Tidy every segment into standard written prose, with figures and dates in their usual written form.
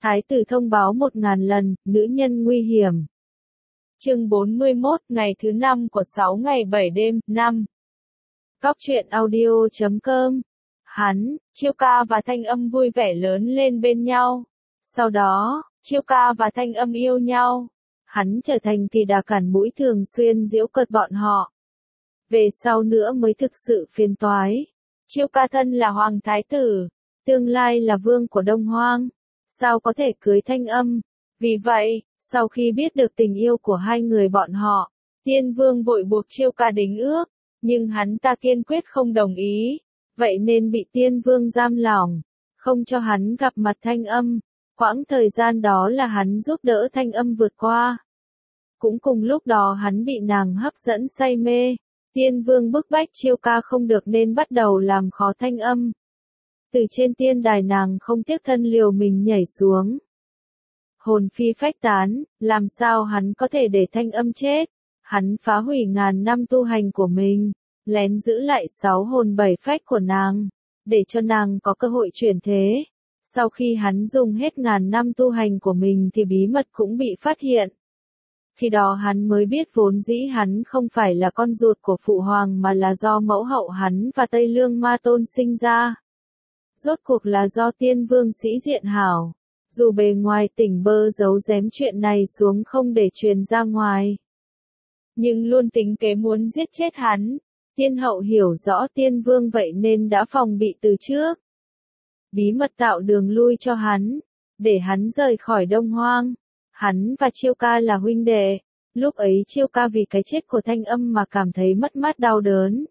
Thái tử thông báo 1000 lần, nữ nhân nguy hiểm. Chương 41, ngày thứ 5 của 6 ngày 7 đêm, 5. Góc truyện audio.com. Chiêu ca và Thanh Âm vui vẻ lớn lên bên nhau. Sau đó, Chiêu ca và Thanh Âm yêu nhau. Hắn trở thành kỳ đà cản mũi thường xuyên giễu cợt bọn họ. Về sau nữa mới thực sự phiền toái. Chiêu ca thân là hoàng thái tử, tương lai là vương của Đông Hoang. Sao có thể cưới Thanh Âm? Vì vậy, sau khi biết được tình yêu của hai người bọn họ, Tiên Vương vội buộc Chiêu ca đính ước, nhưng hắn ta kiên quyết không đồng ý, vậy nên bị Tiên Vương giam lỏng, không cho hắn gặp mặt Thanh Âm. Quãng thời gian đó là hắn giúp đỡ Thanh Âm vượt qua. Cũng cùng lúc đó hắn bị nàng hấp dẫn say mê, Tiên Vương bức bách Chiêu ca không được nên bắt đầu làm khó Thanh Âm. Từ trên tiên đài nàng không tiếc thân liều mình nhảy xuống. Hồn phi phách tán, làm sao hắn có thể để Thanh Âm chết? Hắn phá hủy ngàn năm tu hành của mình, lén giữ lại 6 hồn 7 phách của nàng, để cho nàng có cơ hội chuyển thế. Sau khi hắn dùng hết ngàn năm tu hành của mình thì bí mật cũng bị phát hiện. Khi đó hắn mới biết vốn dĩ hắn không phải là con ruột của Phụ Hoàng mà là do mẫu hậu hắn và Tây Lương Ma Tôn sinh ra. Rốt cuộc là do Tiên Vương sĩ diện hảo, dù bề ngoài tỉnh bơ giấu giếm chuyện này xuống không để truyền ra ngoài, nhưng luôn tính kế muốn giết chết hắn. Tiên hậu hiểu rõ Tiên Vương vậy nên đã phòng bị từ trước, bí mật tạo đường lui cho hắn, để hắn rời khỏi Đông Hoang. Hắn và Chiêu ca là huynh đệ, lúc ấy Chiêu ca vì cái chết của Thanh Âm mà cảm thấy mất mát đau đớn.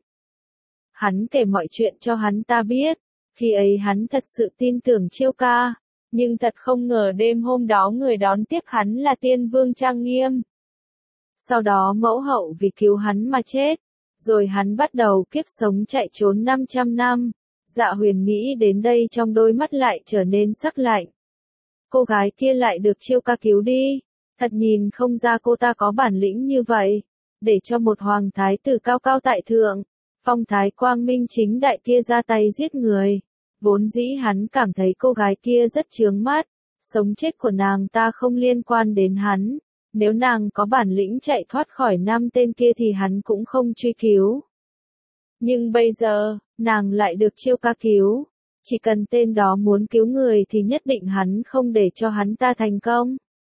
Hắn kể mọi chuyện cho hắn ta biết, khi ấy hắn thật sự tin tưởng Chiêu ca, nhưng thật không ngờ đêm hôm đó người đón tiếp hắn là Tiên Vương trang nghiêm. Sau đó mẫu hậu vì cứu hắn mà chết, rồi hắn bắt đầu kiếp sống chạy trốn 500 năm. Dạ Huyền nghĩ đến đây trong đôi mắt lại trở nên sắc lạnh. Cô gái kia lại được Chiêu ca cứu đi, thật nhìn không ra cô ta có bản lĩnh như vậy, để cho một hoàng thái tử cao cao tại thượng, phong thái quang minh chính đại kia ra tay giết người. Vốn dĩ hắn cảm thấy cô gái kia rất chướng mắt, sống chết của nàng ta không liên quan đến hắn, nếu nàng có bản lĩnh chạy thoát khỏi 5 tên kia thì hắn cũng không truy cứu. Nhưng bây giờ, nàng lại được Chiêu ca cứu, chỉ cần tên đó muốn cứu người thì nhất định hắn không để cho hắn ta thành công.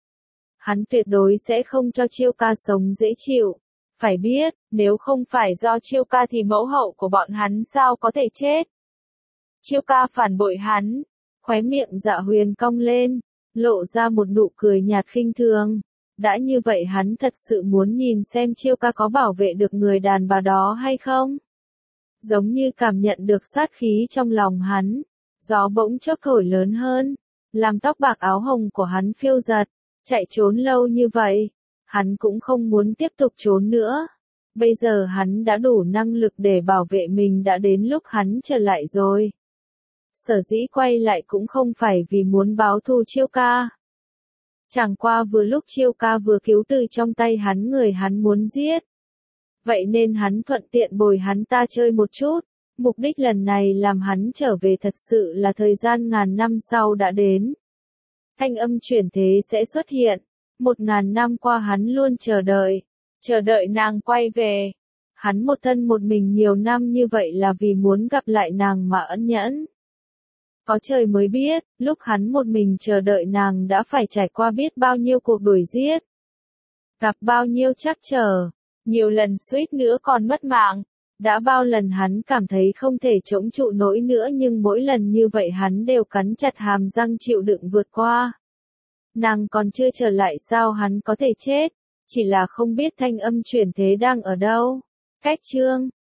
Hắn tuyệt đối sẽ không cho Chiêu ca sống dễ chịu. Phải biết, nếu không phải do Chiêu ca thì mẫu hậu của bọn hắn sao có thể chết. Chiêu ca phản bội hắn, khóe miệng Dạ Huyền cong lên, lộ ra một nụ cười nhạt khinh thường. Đã như vậy hắn thật sự muốn nhìn xem Chiêu ca có bảo vệ được người đàn bà đó hay không. Giống như cảm nhận được sát khí trong lòng hắn, gió bỗng chốc thổi lớn hơn, làm tóc bạc áo hồng của hắn phiêu giật. Chạy trốn lâu như vậy, hắn cũng không muốn tiếp tục trốn nữa. Bây giờ hắn đã đủ năng lực để bảo vệ mình, đã đến lúc hắn trở lại rồi. Sở dĩ quay lại cũng không phải vì muốn báo thù Chiêu ca. Chẳng qua vừa lúc Chiêu ca vừa cứu từ trong tay hắn người hắn muốn giết. Vậy nên hắn thuận tiện bồi hắn ta chơi một chút. Mục đích lần này làm hắn trở về thật sự là thời gian ngàn năm sau đã đến. Thanh Âm chuyển thế sẽ xuất hiện. 1000 năm qua hắn luôn chờ đợi nàng quay về. Hắn một thân một mình nhiều năm như vậy là vì muốn gặp lại nàng mà ân nhẫn. Có trời mới biết, lúc hắn một mình chờ đợi nàng đã phải trải qua biết bao nhiêu cuộc đuổi giết. Gặp bao nhiêu trắc trở, nhiều lần suýt nữa còn mất mạng. Đã bao lần hắn cảm thấy không thể chống trụ nổi nữa, nhưng mỗi lần như vậy hắn đều cắn chặt hàm răng chịu đựng vượt qua. Nàng còn chưa trở lại sao hắn có thể chết, chỉ là không biết Thanh Âm chuyển thế đang ở đâu. Cách chương